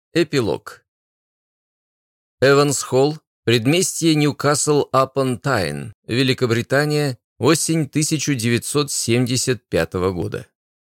Эпилог. Эванс-Холл, предместье Ньюкасл-апон-Тайн, Великобритания, осень 1975 года.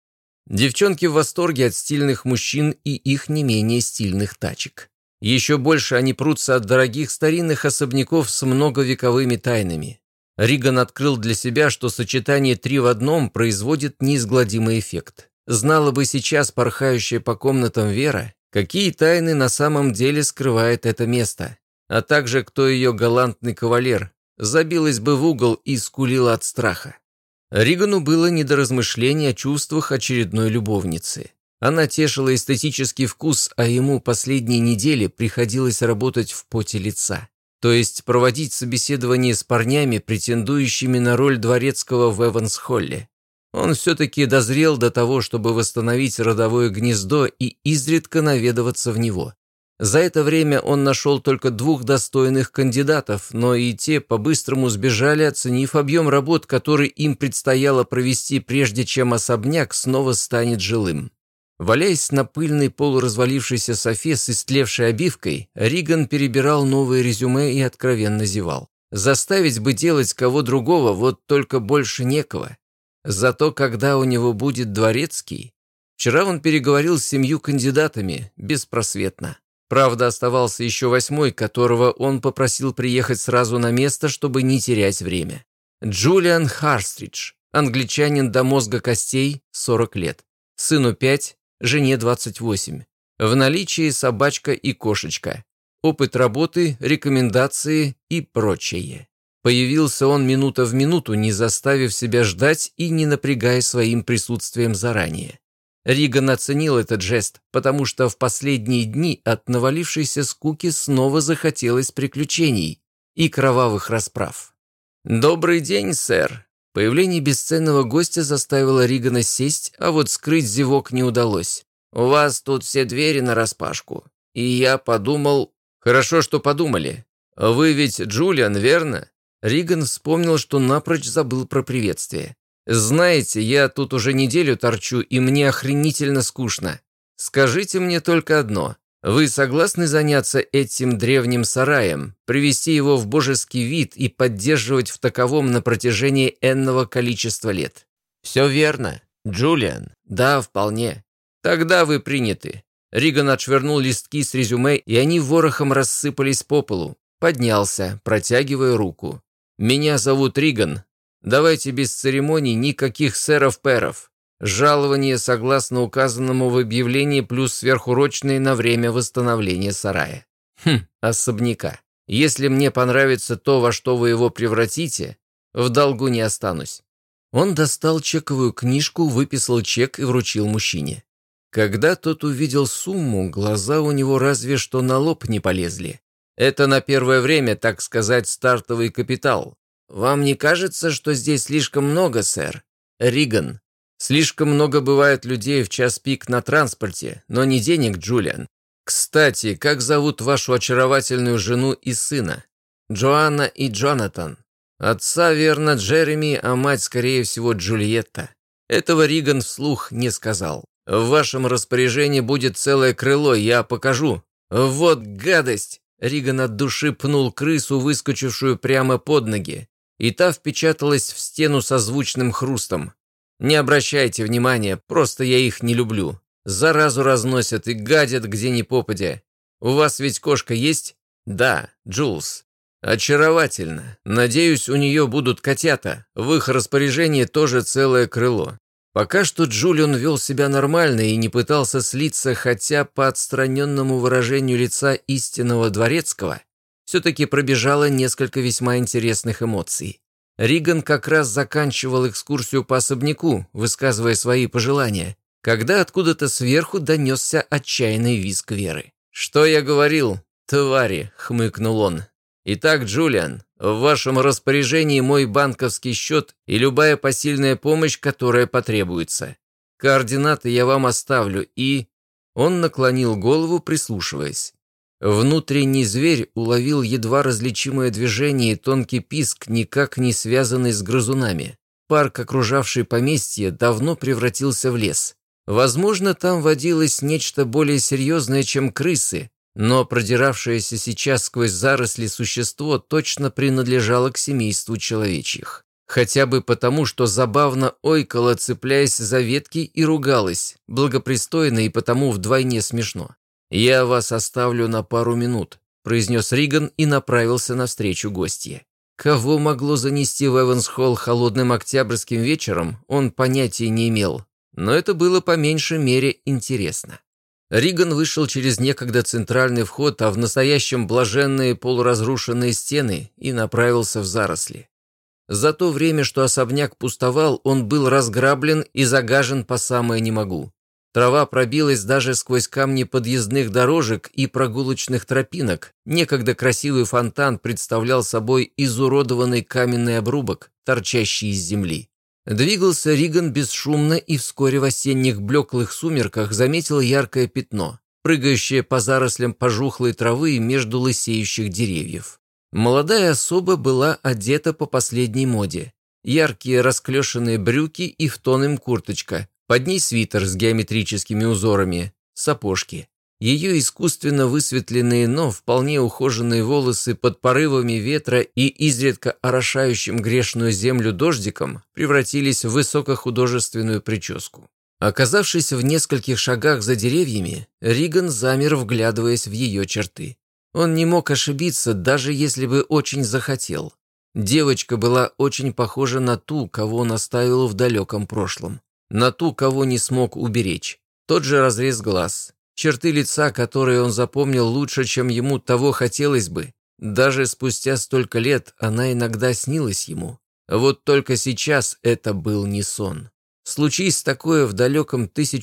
Девчонки в восторге от стильных мужчин и их не менее стильных тачек. Еще больше они прутся от дорогих старинных особняков с многовековыми тайнами. Риган открыл для себя, что сочетание 3 в одном производит неизгладимый эффект. Знала бы сейчас порхающая по комнатам Вера, какие тайны на самом деле скрывает это место, а также кто ее галантный кавалер, забилась бы в угол и скулила от страха. Ригану было не до размышлений о чувствах очередной любовницы. Она тешила эстетический вкус, а ему последние недели приходилось работать в поте лица. То есть проводить собеседование с парнями, претендующими на роль дворецкого в Эванс-Холле. Он все-таки дозрел до того, чтобы восстановить родовое гнездо и изредка наведываться в него. За это время он нашел только 2 достойных кандидатов, но и те по-быстрому сбежали, оценив объем работ, который им предстояло провести, прежде чем особняк снова станет жилым. Валяясь на пыльной полуразвалившейся софе с истлевшей обивкой, Риган перебирал новые резюме и откровенно зевал. Заставить бы делать кого другого, вот только больше некого. Зато когда у него будет дворецкий... Вчера он переговорил с 7 кандидатами, беспросветно. Правда, оставался еще 8, которого он попросил приехать сразу на место, чтобы не терять время. Джулиан Харстридж, англичанин до мозга костей, 40 лет. Сыну 5, жене 28. В наличии собачка и кошечка. Опыт работы, рекомендации и прочее. Появился он минута в минуту, не заставив себя ждать и не напрягая своим присутствием заранее. Риган оценил этот жест, потому что в последние дни от навалившейся скуки снова захотелось приключений и кровавых расправ. «Добрый день, сэр!» Появление бесценного гостя заставило Ригана сесть, а вот скрыть зевок не удалось. «У вас тут все двери нараспашку, и я подумал...» «Хорошо, что подумали. Вы ведь Джулиан, верно?» Риган вспомнил, что напрочь забыл про приветствие. «Знаете, я тут уже неделю торчу, и мне охренительно скучно. Скажите мне только одно. Вы согласны заняться этим древним сараем, привести его в божеский вид и поддерживать в таковом на протяжении энного количества лет?» «Все верно, Джулиан. Да, вполне. Тогда вы приняты». Риган отшвырнул листки с резюме, и они ворохом рассыпались по полу. Поднялся, протягивая руку. «Меня зовут Риган. Давайте без церемоний, никаких сэров-пэров. Жалование согласно указанному в объявлении плюс сверхурочные на время восстановления сарая. Особняка. Если мне понравится то, во что вы его превратите, в долгу не останусь». Он достал чековую книжку, выписал чек и вручил мужчине. Когда тот увидел сумму, глаза у него разве что на лоб не полезли. «Это на первое время, так сказать, стартовый капитал. Вам не кажется, что здесь слишком много, сэр?» «Риган, слишком много бывает людей в час пик на транспорте, но не денег, Джулиан. Кстати, как зовут вашу очаровательную жену и сына?» «Джоанна и Джонатан. Отца, верно, Джереми, а мать, скорее всего, Джульетта». Этого Риган вслух не сказал. «В вашем распоряжении будет целое крыло, я покажу». «Вот гадость!» Риган от души пнул крысу, выскочившую прямо под ноги, и та впечаталась в стену со звучным хрустом. «Не обращайте внимания, просто я их не люблю. Заразу разносят и гадят где ни попадя. У вас ведь кошка есть?» «Да, Джулс». «Очаровательно. Надеюсь, у нее будут котята. В их распоряжении тоже целое крыло». Пока что Джулиан вел себя нормально и не пытался слиться, хотя по отстраненному выражению лица истинного дворецкого все-таки пробежало несколько весьма интересных эмоций. Риган как раз заканчивал экскурсию по особняку, высказывая свои пожелания, когда откуда-то сверху донесся отчаянный визг Веры. «Что я говорил, твари?» — хмыкнул он. «Итак, Джулиан, в вашем распоряжении мой банковский счет и любая посильная помощь, которая потребуется. Координаты я вам оставлю и...» Он наклонил голову, прислушиваясь. Внутренний зверь уловил едва различимое движение и тонкий писк, никак не связанный с грызунами. Парк, окружавший поместье, давно превратился в лес. Возможно, там водилось нечто более серьезное, чем крысы, но продиравшееся сейчас сквозь заросли существо точно принадлежало к семейству человечьих. Хотя бы потому, что забавно ойкало, цепляясь за ветки, и ругалось, благопристойно и потому вдвойне смешно. «Я вас оставлю на пару минут», – произнес Риган и направился навстречу гостье. Кого могло занести в Эванс-Холл холодным октябрьским вечером, он понятия не имел, но это было по меньшей мере интересно. Риган вышел через некогда центральный вход, а в настоящем блаженные полуразрушенные стены, и направился в заросли. За то время, что особняк пустовал, он был разграблен и загажен по самое не могу. Трава пробилась даже сквозь камни подъездных дорожек и прогулочных тропинок. Некогда красивый фонтан представлял собой изуродованный каменный обрубок, торчащий из земли. Двигался Риган бесшумно и вскоре в осенних блеклых сумерках заметил яркое пятно, прыгающее по зарослям пожухлой травы между лысеющих деревьев. Молодая особа была одета по последней моде. Яркие расклешенные брюки и в тон им курточка, под ней свитер с геометрическими узорами, сапожки. Ее искусственно высветленные, но вполне ухоженные волосы под порывами ветра и изредка орошающим грешную землю дождиком превратились в высокохудожественную прическу. Оказавшись в нескольких шагах за деревьями, Риган замер, вглядываясь в ее черты. Он не мог ошибиться, даже если бы очень захотел. Девочка была очень похожа на ту, кого он оставил в далеком прошлом. На ту, кого не смог уберечь. Тот же разрез глаз. Черты лица, которые он запомнил лучше, чем ему того хотелось бы. Даже спустя столько лет она иногда снилась ему. Вот только сейчас это был не сон. Случись такое в далеком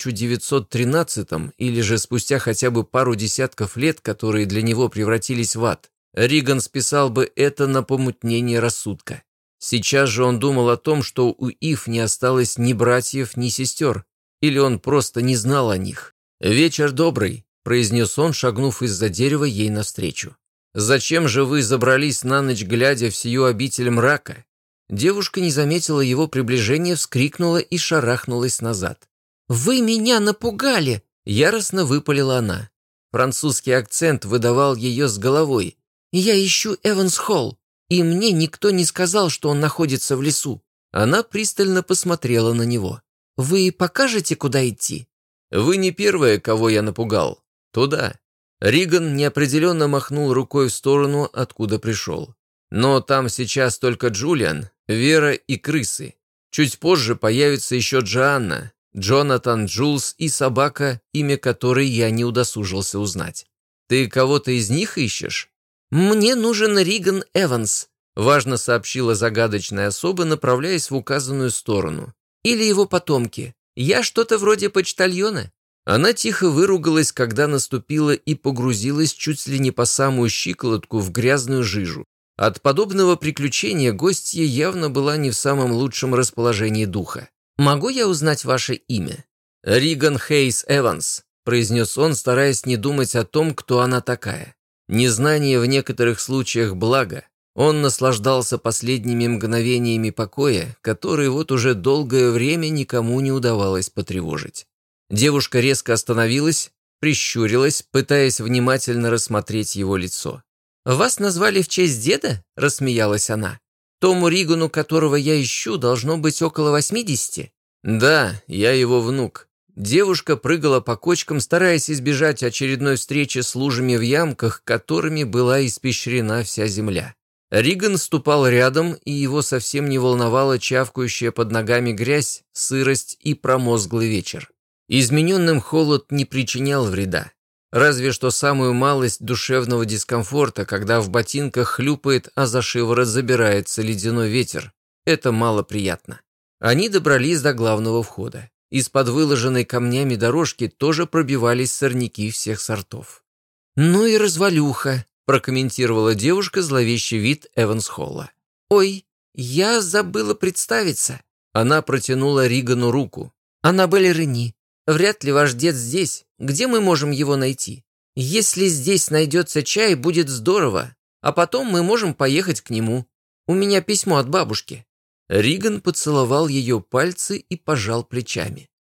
1913-м, или же спустя хотя бы пару десятков лет, которые для него превратились в ад, Риган списал бы это на помутнение рассудка. Сейчас же он думал о том, что у Ив не осталось ни братьев, ни сестер, или он просто не знал о них. «Вечер добрый», – произнес он, шагнув из-за дерева ей навстречу. «Зачем же вы забрались на ночь, глядя в сию обитель мрака?» Девушка не заметила его приближения, вскрикнула и шарахнулась назад. «Вы меня напугали!» – яростно выпалила она. Французский акцент выдавал ее с головой. «Я ищу Эванс-Холл, и мне никто не сказал, что он находится в лесу». Она пристально посмотрела на него. «Вы покажете, куда идти?» «Вы не первая, кого я напугал. Туда». Риган неопределенно махнул рукой в сторону, откуда пришел. «Но там сейчас только Джулиан, Вера и крысы. Чуть позже появится еще Джоанна, Джонатан, Джулс и собака, имя которой я не удосужился узнать. Ты кого-то из них ищешь?» «Мне нужен Риган Эванс», – важно сообщила загадочная особа, направляясь в указанную сторону. «Или его потомки. Я что-то вроде почтальона». Она тихо выругалась, когда наступила и погрузилась чуть ли не по самую щиколотку в грязную жижу. От подобного приключения гостья явно была не в самом лучшем расположении духа. «Могу я узнать ваше имя?» «Риган Хейс Эванс», – произнес он, стараясь не думать о том, кто она такая. Незнание в некоторых случаях благо. Он наслаждался последними мгновениями покоя, которые вот уже долгое время никому не удавалось потревожить. Девушка резко остановилась, прищурилась, пытаясь внимательно рассмотреть его лицо. «Вас назвали в честь деда?» – рассмеялась она. «Тому Ригану, которого я ищу, должно быть около 80?» «Да, я его внук». Девушка прыгала по кочкам, стараясь избежать очередной встречи с лужами в ямках, которыми была испещрена вся земля. Риган ступал рядом, и его совсем не волновала чавкающая под ногами грязь, сырость и промозглый вечер. Измененным холод не причинял вреда. Разве что самую малость душевного дискомфорта, когда в ботинках хлюпает, а за шиворот забирается ледяной ветер. Это мало приятно. Они добрались до главного входа. Из-под выложенной камнями дорожки тоже пробивались сорняки всех сортов. «Ну и развалюха», – прокомментировала девушка зловещий вид Эванс-Холла. «Ой, я забыла представиться». Она протянула Ригану руку. «Аннабель Рени. Вряд ли ваш дед здесь. Где мы можем его найти? Если здесь найдется чай, будет здорово. А потом мы можем поехать к нему. У меня письмо от бабушки». Риган поцеловал ее пальцы и пожал плечами.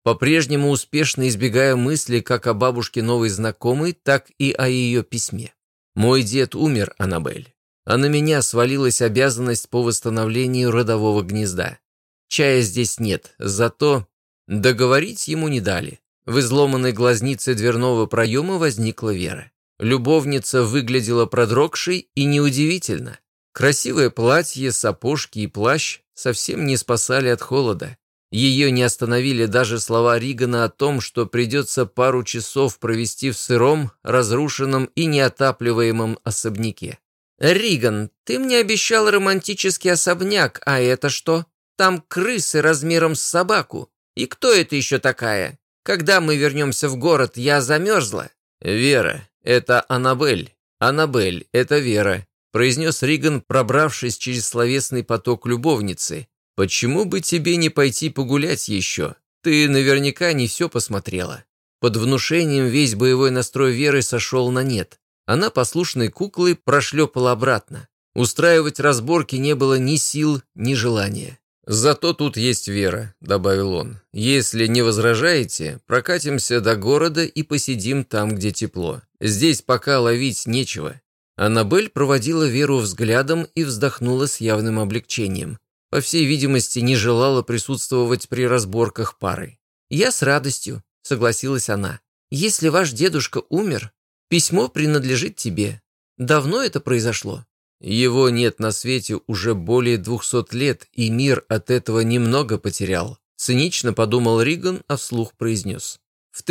по-прежнему успешно избегая мысли как о бабушке новой знакомой, так и о ее письме. «Мой дед умер, Аннабель, а на меня свалилась обязанность по восстановлению родового гнезда. Чая здесь нет, зато договорить ему не дали». В изломанной глазнице дверного проема возникла Вера. Любовница выглядела продрогшей, и неудивительно. Красивое платье, сапожки и плащ совсем не спасали от холода. Ее не остановили даже слова Ригана о том, что придется пару часов провести в сыром, разрушенном и неотапливаемом особняке. «Риган, ты мне обещал романтический особняк, а это что? Там крысы размером с собаку. И кто это еще такая? Когда мы вернемся в город, я замерзла». «Вера, это Аннабель. Аннабель, это Вера», произнес Риган, пробравшись через словесный поток любовницы. «Почему бы тебе не пойти погулять еще? Ты наверняка не все посмотрела». Под внушением весь боевой настрой Веры сошел на нет. Она послушной куклой прошлепала обратно. Устраивать разборки не было ни сил, ни желания. «Зато тут есть Вера», — добавил он. «Если не возражаете, прокатимся до города и посидим там, где тепло. Здесь пока ловить нечего». Аннабель проводила Веру взглядом и вздохнула с явным облегчением. По всей видимости, не желала присутствовать при разборках пары. «Я с радостью», — согласилась она. «Если ваш дедушка умер, письмо принадлежит тебе. Давно это произошло?» «Его нет на свете уже более 200 лет, и мир от этого немного потерял», — цинично подумал Риган, а вслух произнес. «В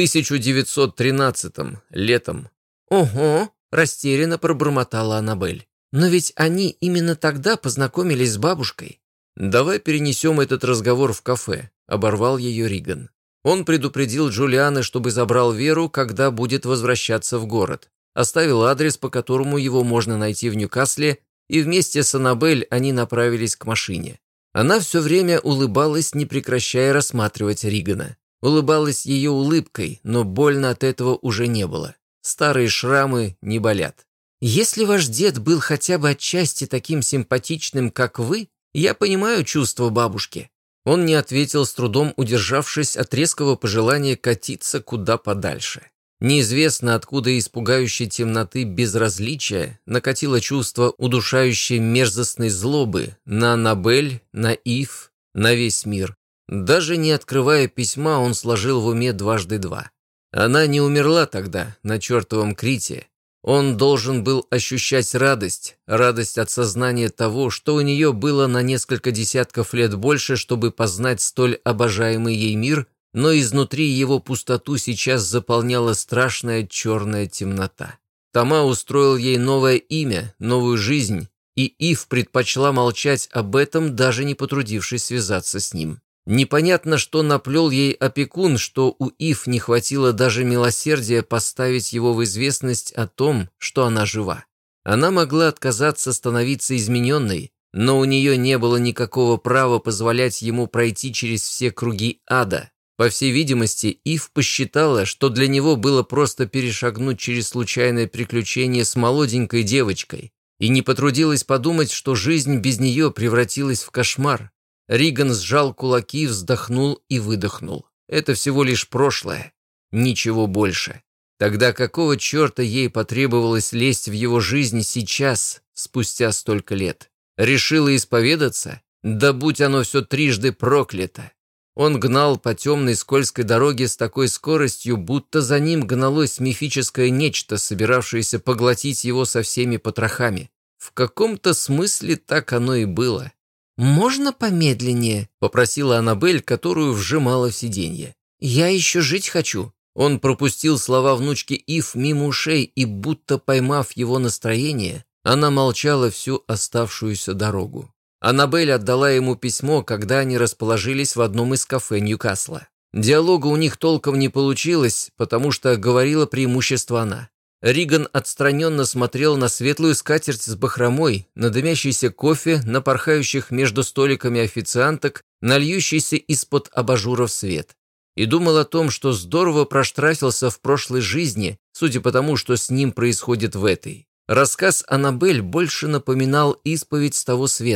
1913-м, летом». «Ого», — растерянно пробормотала Аннабель. «Но ведь они именно тогда познакомились с бабушкой». «Давай перенесем этот разговор в кафе», — оборвал ее Риган. Он предупредил Джулиана, чтобы забрал Веру, когда будет возвращаться в город. Оставил адрес, по которому его можно найти в Ньюкасле, и вместе с Аннабель они направились к машине. Она все время улыбалась, не прекращая рассматривать Ригана. Улыбалась ее улыбкой, но больно от этого уже не было. Старые шрамы не болят. «Если ваш дед был хотя бы отчасти таким симпатичным, как вы, я понимаю чувства бабушки». Он не ответил, с трудом удержавшись от резкого пожелания катиться куда подальше. Неизвестно, откуда из пугающей темноты безразличия накатило чувство удушающей мерзостной злобы на Аннабель, на Ив, на весь мир. Даже не открывая письма, он сложил в уме 2 × 2. Она не умерла тогда, на чертовом Крите. Он должен был ощущать радость от сознания того, что у нее было на несколько десятков лет больше, чтобы познать столь обожаемый ей мир, но изнутри его пустоту сейчас заполняла страшная черная темнота. Тома устроил ей новое имя, новую жизнь, и Ив предпочла молчать об этом, даже не потрудившись связаться с ним. Непонятно, что наплел ей опекун, что у Ив не хватило даже милосердия поставить его в известность о том, что она жива. Она могла отказаться становиться измененной, но у нее не было никакого права позволять ему пройти через все круги ада. По всей видимости, Ив посчитала, что для него было просто перешагнуть через случайное приключение с молоденькой девочкой, и не потрудилась подумать, что жизнь без нее превратилась в кошмар. Риган сжал кулаки, вздохнул и выдохнул. Это всего лишь прошлое, ничего больше. Тогда какого черта ей потребовалось лезть в его жизнь сейчас, спустя столько лет? Решила исповедаться? Да будь оно все трижды проклято! Он гнал по темной скользкой дороге с такой скоростью, будто за ним гналось мифическое нечто, собиравшееся поглотить его со всеми потрохами. В каком-то смысле так оно и было. «Можно помедленнее?» – попросила Аннабель, которую вжимала в сиденье. «Я еще жить хочу». Он пропустил слова внучки Ив мимо ушей, и, будто поймав его настроение, она молчала всю оставшуюся дорогу. Аннабель отдала ему письмо, когда они расположились в одном из кафе Ньюкасла. Диалога у них толком не получилось, потому что говорила преимущество она. Риган отстраненно смотрел на светлую скатерть с бахромой, на дымящийся кофе, на порхающих между столиками официанток, на льющийся из-под абажуров свет. И думал о том, что здорово проштрафился в прошлой жизни, судя по тому, что с ним происходит в этой. Рассказ Аннабель больше напоминал исповедь с того света.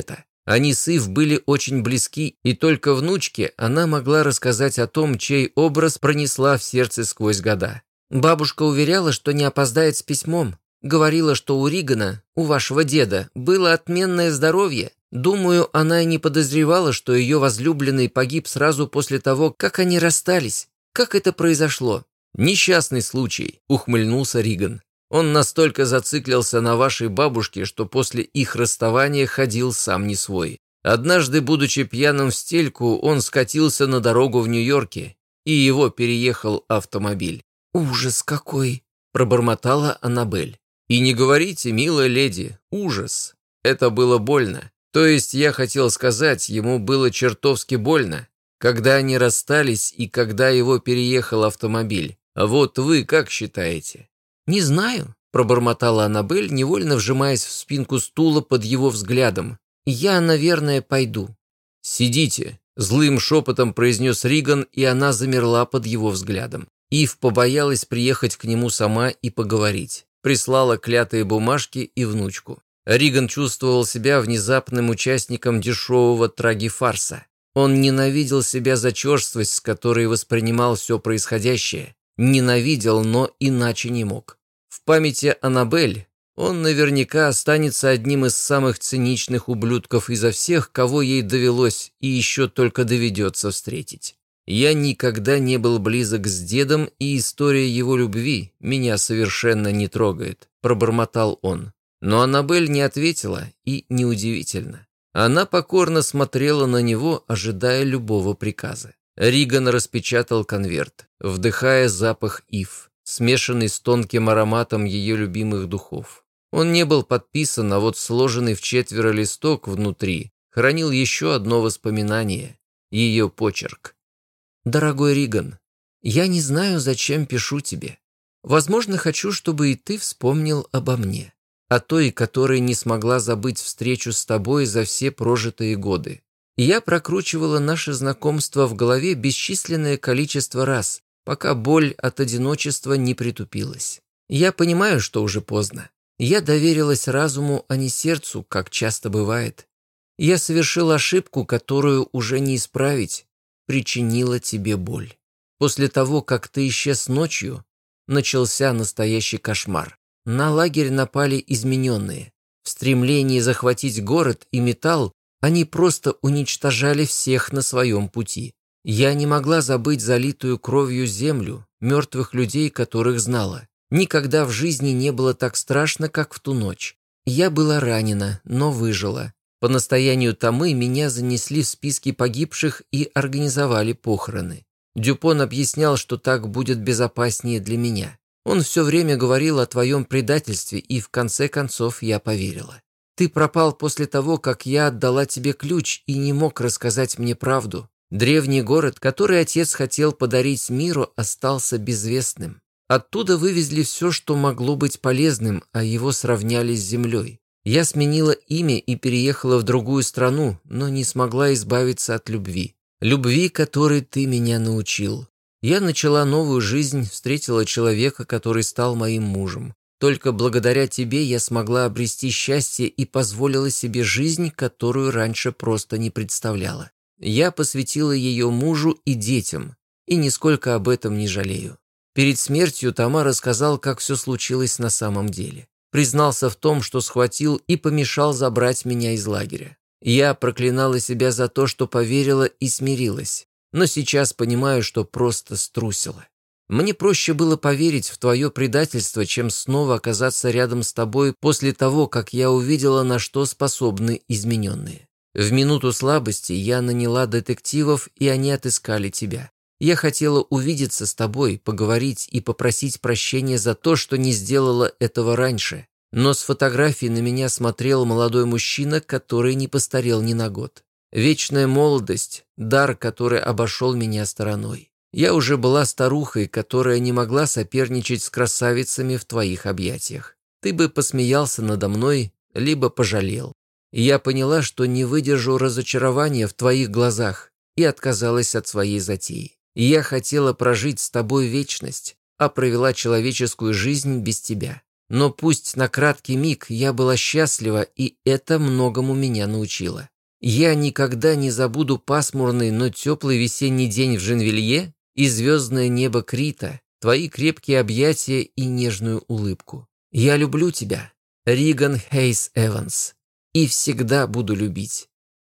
Они с Ив были очень близки, и только внучке она могла рассказать о том, чей образ пронесла в сердце сквозь года. Бабушка уверяла, что не опоздает с письмом. Говорила, что у Ригана, у вашего деда, было отменное здоровье. Думаю, она и не подозревала, что ее возлюбленный погиб сразу после того, как они расстались. Как это произошло? «Несчастный случай», — ухмыльнулся Риган. «Он настолько зациклился на вашей бабушке, что после их расставания ходил сам не свой. Однажды, будучи пьяным в стельку, он скатился на дорогу в Нью-Йорке, и его переехал автомобиль». «Ужас какой!» – пробормотала Аннабель. «И не говорите, милая леди, ужас. Это было больно. То есть я хотел сказать, ему было чертовски больно, когда они расстались и когда его переехал автомобиль. А вот вы как считаете?» «Не знаю», – пробормотала Аннабель, невольно вжимаясь в спинку стула под его взглядом. «Я, наверное, пойду». «Сидите», – злым шепотом произнес Риган, и она замерла под его взглядом. Ив побоялась приехать к нему сама и поговорить. Прислала клятые бумажки и внучку. Риган чувствовал себя внезапным участником дешевого трагифарса. Он ненавидел себя за черствость, с которой воспринимал все происходящее. Ненавидел, но иначе не мог. В памяти Аннабель он наверняка останется одним из самых циничных ублюдков изо всех, кого ей довелось и еще только доведется встретить. Я никогда не был близок с дедом, и история его любви меня совершенно не трогает», – пробормотал он. Но Аннабель не ответила, и неудивительно. Она покорно смотрела на него, ожидая любого приказа. Риган распечатал конверт, вдыхая запах Ив, смешанный с тонким ароматом ее любимых духов. Он не был подписан, а вот сложенный в 4 листок внутри хранил еще одно воспоминание – ее почерк. «Дорогой Риган, я не знаю, зачем пишу тебе. Возможно, хочу, чтобы и ты вспомнил обо мне, о той, которая не смогла забыть встречу с тобой за все прожитые годы. Я прокручивала наше знакомство в голове бесчисленное количество раз, пока боль от одиночества не притупилась. Я понимаю, что уже поздно. Я доверилась разуму, а не сердцу, как часто бывает. Я совершила ошибку, которую уже не исправить, причинила тебе боль. После того, как ты исчез ночью, начался настоящий кошмар. На лагерь напали измененные. В стремлении захватить город и металл они просто уничтожали всех на своем пути. Я не могла забыть залитую кровью землю, мертвых людей, которых знала. Никогда в жизни не было так страшно, как в ту ночь. Я была ранена, но выжила. По настоянию Томы меня занесли в списки погибших и организовали похороны. Дюпон объяснял, что так будет безопаснее для меня. Он все время говорил о твоем предательстве, и в конце концов я поверила. Ты пропал после того, как я отдала тебе ключ и не мог рассказать мне правду. Древний город, который отец хотел подарить миру, остался безвестным. Оттуда вывезли все, что могло быть полезным, а его сравняли с землей. Я сменила имя и переехала в другую страну, но не смогла избавиться от любви. Любви, которой ты меня научил. Я начала новую жизнь, встретила человека, который стал моим мужем. Только благодаря тебе я смогла обрести счастье и позволила себе жизнь, которую раньше просто не представляла. Я посвятила ее мужу и детям, и нисколько об этом не жалею. Перед смертью Тома рассказал, как все случилось на самом деле. Признался в том, что схватил и помешал забрать меня из лагеря. Я проклинала себя за то, что поверила и смирилась, но сейчас понимаю, что просто струсила. Мне проще было поверить в твое предательство, чем снова оказаться рядом с тобой после того, как я увидела, на что способны измененные. В минуту слабости я наняла детективов, и они отыскали тебя. Я хотела увидеться с тобой, поговорить и попросить прощения за то, что не сделала этого раньше. Но с фотографии на меня смотрел молодой мужчина, который не постарел ни на год. Вечная молодость – дар, который обошел меня стороной. Я уже была старухой, которая не могла соперничать с красавицами в твоих объятиях. Ты бы посмеялся надо мной, либо пожалел. И я поняла, что не выдержу разочарования в твоих глазах, и отказалась от своей затеи. Я хотела прожить с тобой вечность, а провела человеческую жизнь без тебя. Но пусть на краткий миг я была счастлива, и это многому меня научило. Я никогда не забуду пасмурный, но теплый весенний день в Женвилье и звездное небо Крита, твои крепкие объятия и нежную улыбку. Я люблю тебя, Риган Хейс Эванс, и всегда буду любить.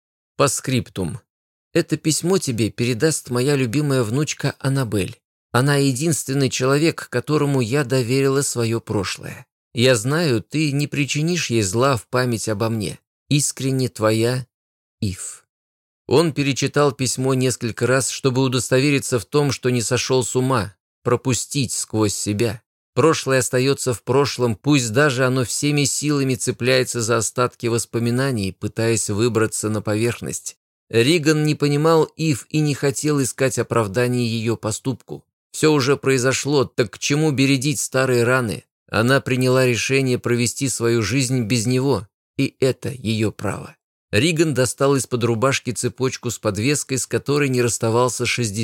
По скриптум. Это письмо тебе передаст моя любимая внучка Аннабель. Она единственный человек, которому я доверила свое прошлое. Я знаю, ты не причинишь ей зла в память обо мне. Искренне твоя Ив. Он перечитал письмо несколько раз, чтобы удостовериться в том, что не сошел с ума, пропустить сквозь себя. Прошлое остается в прошлом, пусть даже оно всеми силами цепляется за остатки воспоминаний, пытаясь выбраться на поверхность. Риган не понимал Ив и не хотел искать оправдание ее поступку. Все уже произошло, так к чему бередить старые раны? Она приняла решение провести свою жизнь без него, и это ее право. Риган достал из-под рубашки цепочку с подвеской, с которой не расставался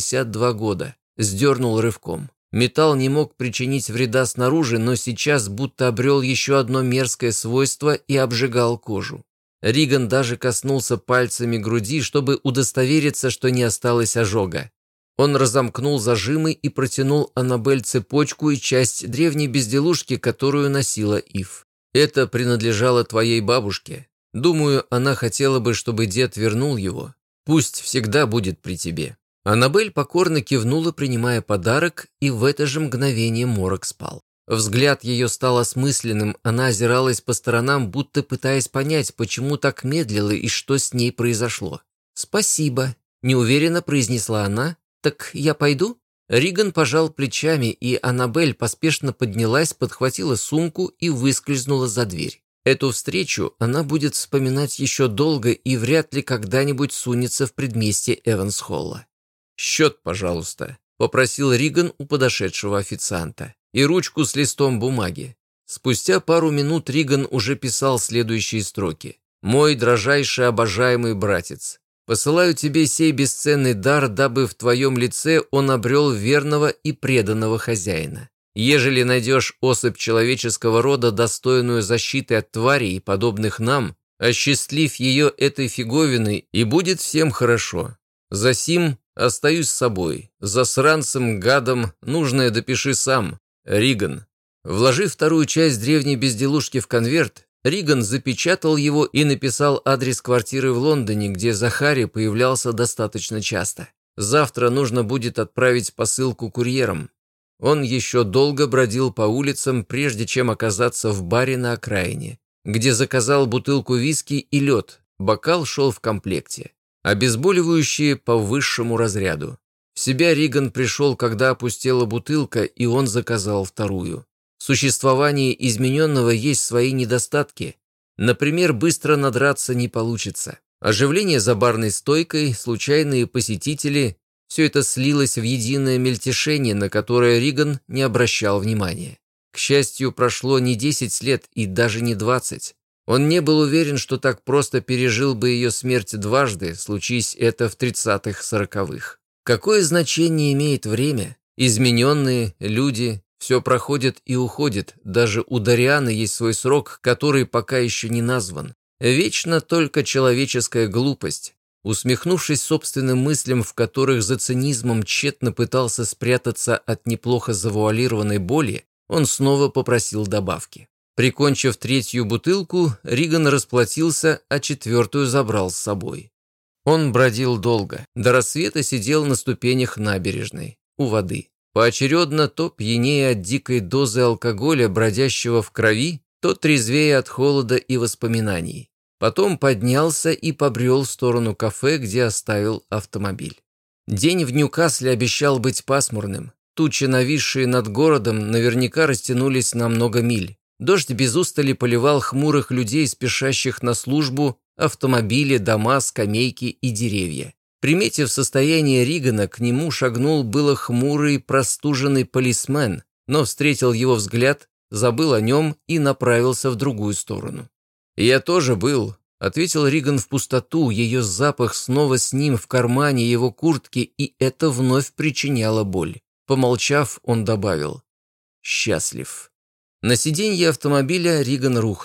62 года. Сдернул рывком. Металл не мог причинить вреда снаружи, но сейчас будто обрел еще одно мерзкое свойство и обжигал кожу. Риган даже коснулся пальцами груди, чтобы удостовериться, что не осталось ожога. Он разомкнул зажимы и протянул Аннабель цепочку и часть древней безделушки, которую носила Ив. «Это принадлежало твоей бабушке. Думаю, она хотела бы, чтобы дед вернул его. Пусть всегда будет при тебе». Аннабель покорно кивнула, принимая подарок, и в это же мгновение морок спал. Взгляд ее стал осмысленным, она озиралась по сторонам, будто пытаясь понять, почему так медлила и что с ней произошло. «Спасибо», – неуверенно произнесла она. «Так я пойду?» Риган пожал плечами, и Аннабель поспешно поднялась, подхватила сумку и выскользнула за дверь. Эту встречу она будет вспоминать еще долго и вряд ли когда-нибудь сунется в предместье Эвансхолла. «Счет, пожалуйста», – попросил Риган у подошедшего официанта. «И ручку с листом бумаги». Спустя пару минут Риган уже писал следующие строки. «Мой дрожайший обожаемый братец, посылаю тебе сей бесценный дар, дабы в твоем лице он обрел верного и преданного хозяина. Ежели найдешь особь человеческого рода, достойную защиты от тварей, подобных нам, осчастлив ее этой фиговиной, и будет всем хорошо. Засим остаюсь с собой. Засранцем, гадом, нужное допиши сам. Риган». Вложив вторую часть древней безделушки в конверт, Риган запечатал его и написал адрес квартиры в Лондоне, где Захари появлялся достаточно часто. Завтра нужно будет отправить посылку курьером. Он еще долго бродил по улицам, прежде чем оказаться в баре на окраине, где заказал бутылку виски и лед, бокал шел в комплекте. Обезболивающие по высшему разряду. В себя Риган пришел, когда опустела бутылка, и он заказал вторую. В существовании измененного есть свои недостатки. Например, быстро надраться не получится. Оживление за барной стойкой, случайные посетители – все это слилось в единое мельтешение, на которое Риган не обращал внимания. К счастью, прошло не 10 лет и даже не 20. Он не был уверен, что так просто пережил бы ее смерть дважды, случись это в 30-х-40-х. Какое значение имеет время? Измененные, люди, все проходит и уходит. Даже у Дарианы есть свой срок, который пока еще не назван. Вечно только человеческая глупость. Усмехнувшись собственным мыслям, в которых за цинизмом тщетно пытался спрятаться от неплохо завуалированной боли, он снова попросил добавки. Прикончив третью бутылку, Риган расплатился, а четвертую забрал с собой. Он бродил долго. До рассвета сидел на ступенях набережной, у воды. Поочередно то пьянее от дикой дозы алкоголя, бродящего в крови, то трезвее от холода и воспоминаний. Потом поднялся и побрел в сторону кафе, где оставил автомобиль. День в Ньюкасле обещал быть пасмурным. Тучи, нависшие над городом, наверняка растянулись на много миль. Дождь без устали поливал хмурых людей, спешащих на службу, автомобили, дома, скамейки и деревья. Приметив состояние Ригана, к нему шагнул было хмурый, простуженный полисмен, но встретил его взгляд, забыл о нем и направился в другую сторону. «Я тоже был», — ответил Риган в пустоту, ее запах снова с ним в кармане его куртки, и это вновь причиняло боль. Помолчав, он добавил: «Счастлив». На сиденье автомобиля Риган рухнул.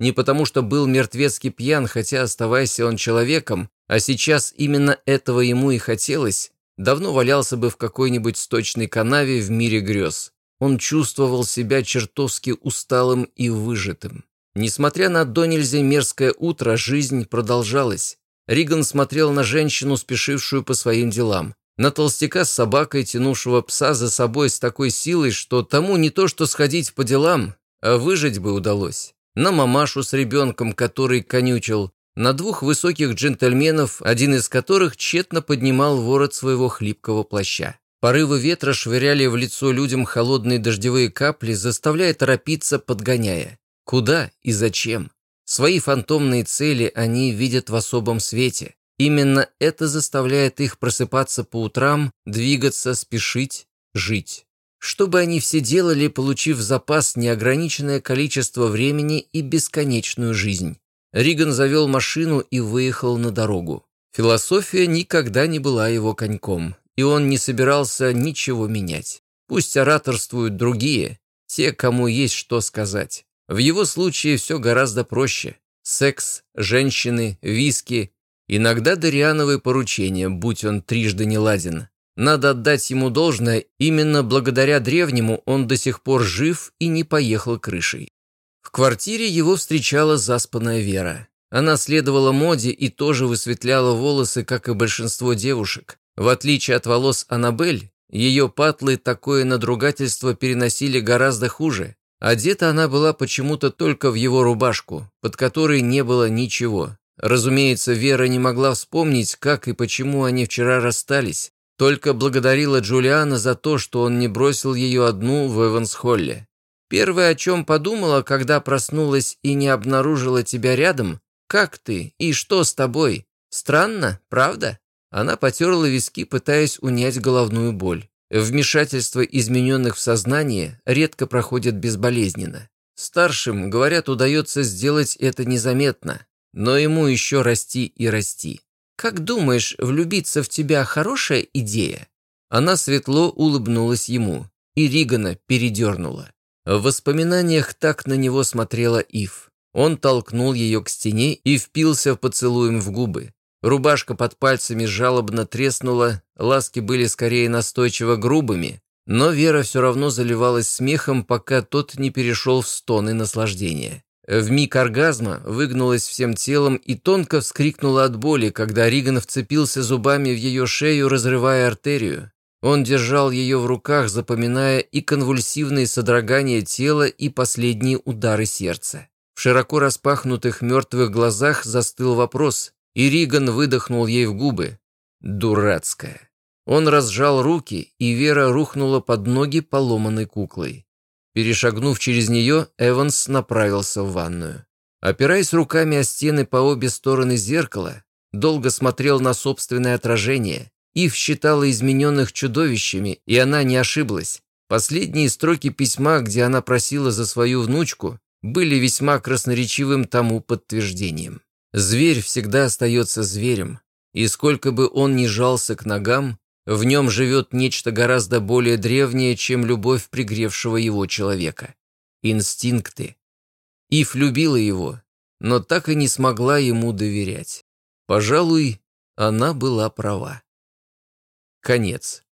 Не потому, что был мертвецки пьян, хотя, оставайся он человеком, а сейчас именно этого ему и хотелось, давно валялся бы в какой-нибудь сточной канаве в мире грез. Он чувствовал себя чертовски усталым и выжатым. Несмотря на до нельзя мерзкое утро, жизнь продолжалась. Риган смотрел на женщину, спешившую по своим делам, на толстяка с собакой, тянувшего пса за собой с такой силой, что тому не то что сходить по делам, а выжить бы удалось, на мамашу с ребенком, который конючил, на двух высоких джентльменов, один из которых тщетно поднимал ворот своего хлипкого плаща. Порывы ветра швыряли в лицо людям холодные дождевые капли, заставляя торопиться, подгоняя. Куда и зачем? Свои фантомные цели они видят в особом свете. Именно это заставляет их просыпаться по утрам, двигаться, спешить, жить. Что бы они все делали, получив в запас неограниченное количество времени и бесконечную жизнь? Риган завел машину и выехал на дорогу. Философия никогда не была его коньком, и он не собирался ничего менять. Пусть ораторствуют другие, те, кому есть что сказать. В его случае все гораздо проще. Секс, женщины, виски, иногда дориановые поручения, будь он трижды не ладен. Надо отдать ему должное, именно благодаря древнему он до сих пор жив и не поехал крышей. В квартире его встречала заспанная Вера. Она следовала моде и тоже высветляла волосы, как и большинство девушек. В отличие от волос Аннабель, ее патлы такое надругательство переносили гораздо хуже. Одета она была почему-то только в его рубашку, под которой не было ничего. Разумеется, Вера не могла вспомнить, как и почему они вчера расстались, только благодарила Джулиана за то, что он не бросил ее одну в Эванс-Холле. Первое, о чем подумала, когда проснулась и не обнаружила тебя рядом, как ты и что с тобой? Странно, правда? Она потерла виски, пытаясь унять головную боль. Вмешательство измененных в сознание редко проходит безболезненно. Старшим, говорят, удается сделать это незаметно, но ему еще расти и расти. «Как думаешь, влюбиться в тебя хорошая идея?» Она светло улыбнулась ему, и Ригана передернула. В воспоминаниях так на него смотрела Ив. Он толкнул ее к стене и впился поцелуем в губы. Рубашка под пальцами жалобно треснула, ласки были скорее настойчиво грубыми, но Вера все равно заливалась смехом, пока тот не перешел в стоны наслаждения. Вмиг оргазма выгнулась всем телом и тонко вскрикнула от боли, когда Риган вцепился зубами в ее шею, разрывая артерию. Он держал ее в руках, запоминая и конвульсивные содрогания тела, и последние удары сердца. В широко распахнутых мертвых глазах застыл вопрос, и Риган выдохнул ей в губы. Дурацкая. Он разжал руки, и Вера рухнула под ноги поломанной куклой. Перешагнув через нее, Эванс направился в ванную. Опираясь руками о стены по обе стороны зеркала, долго смотрел на собственное отражение. Ив считала измененных чудовищами, и она не ошиблась. Последние строки письма, где она просила за свою внучку, были весьма красноречивым тому подтверждением. Зверь всегда остается зверем, и сколько бы он ни жался к ногам, в нем живет нечто гораздо более древнее, чем любовь пригревшего его человека. Инстинкты. Ив любила его, но так и не смогла ему доверять. Пожалуй, она была права. Конец.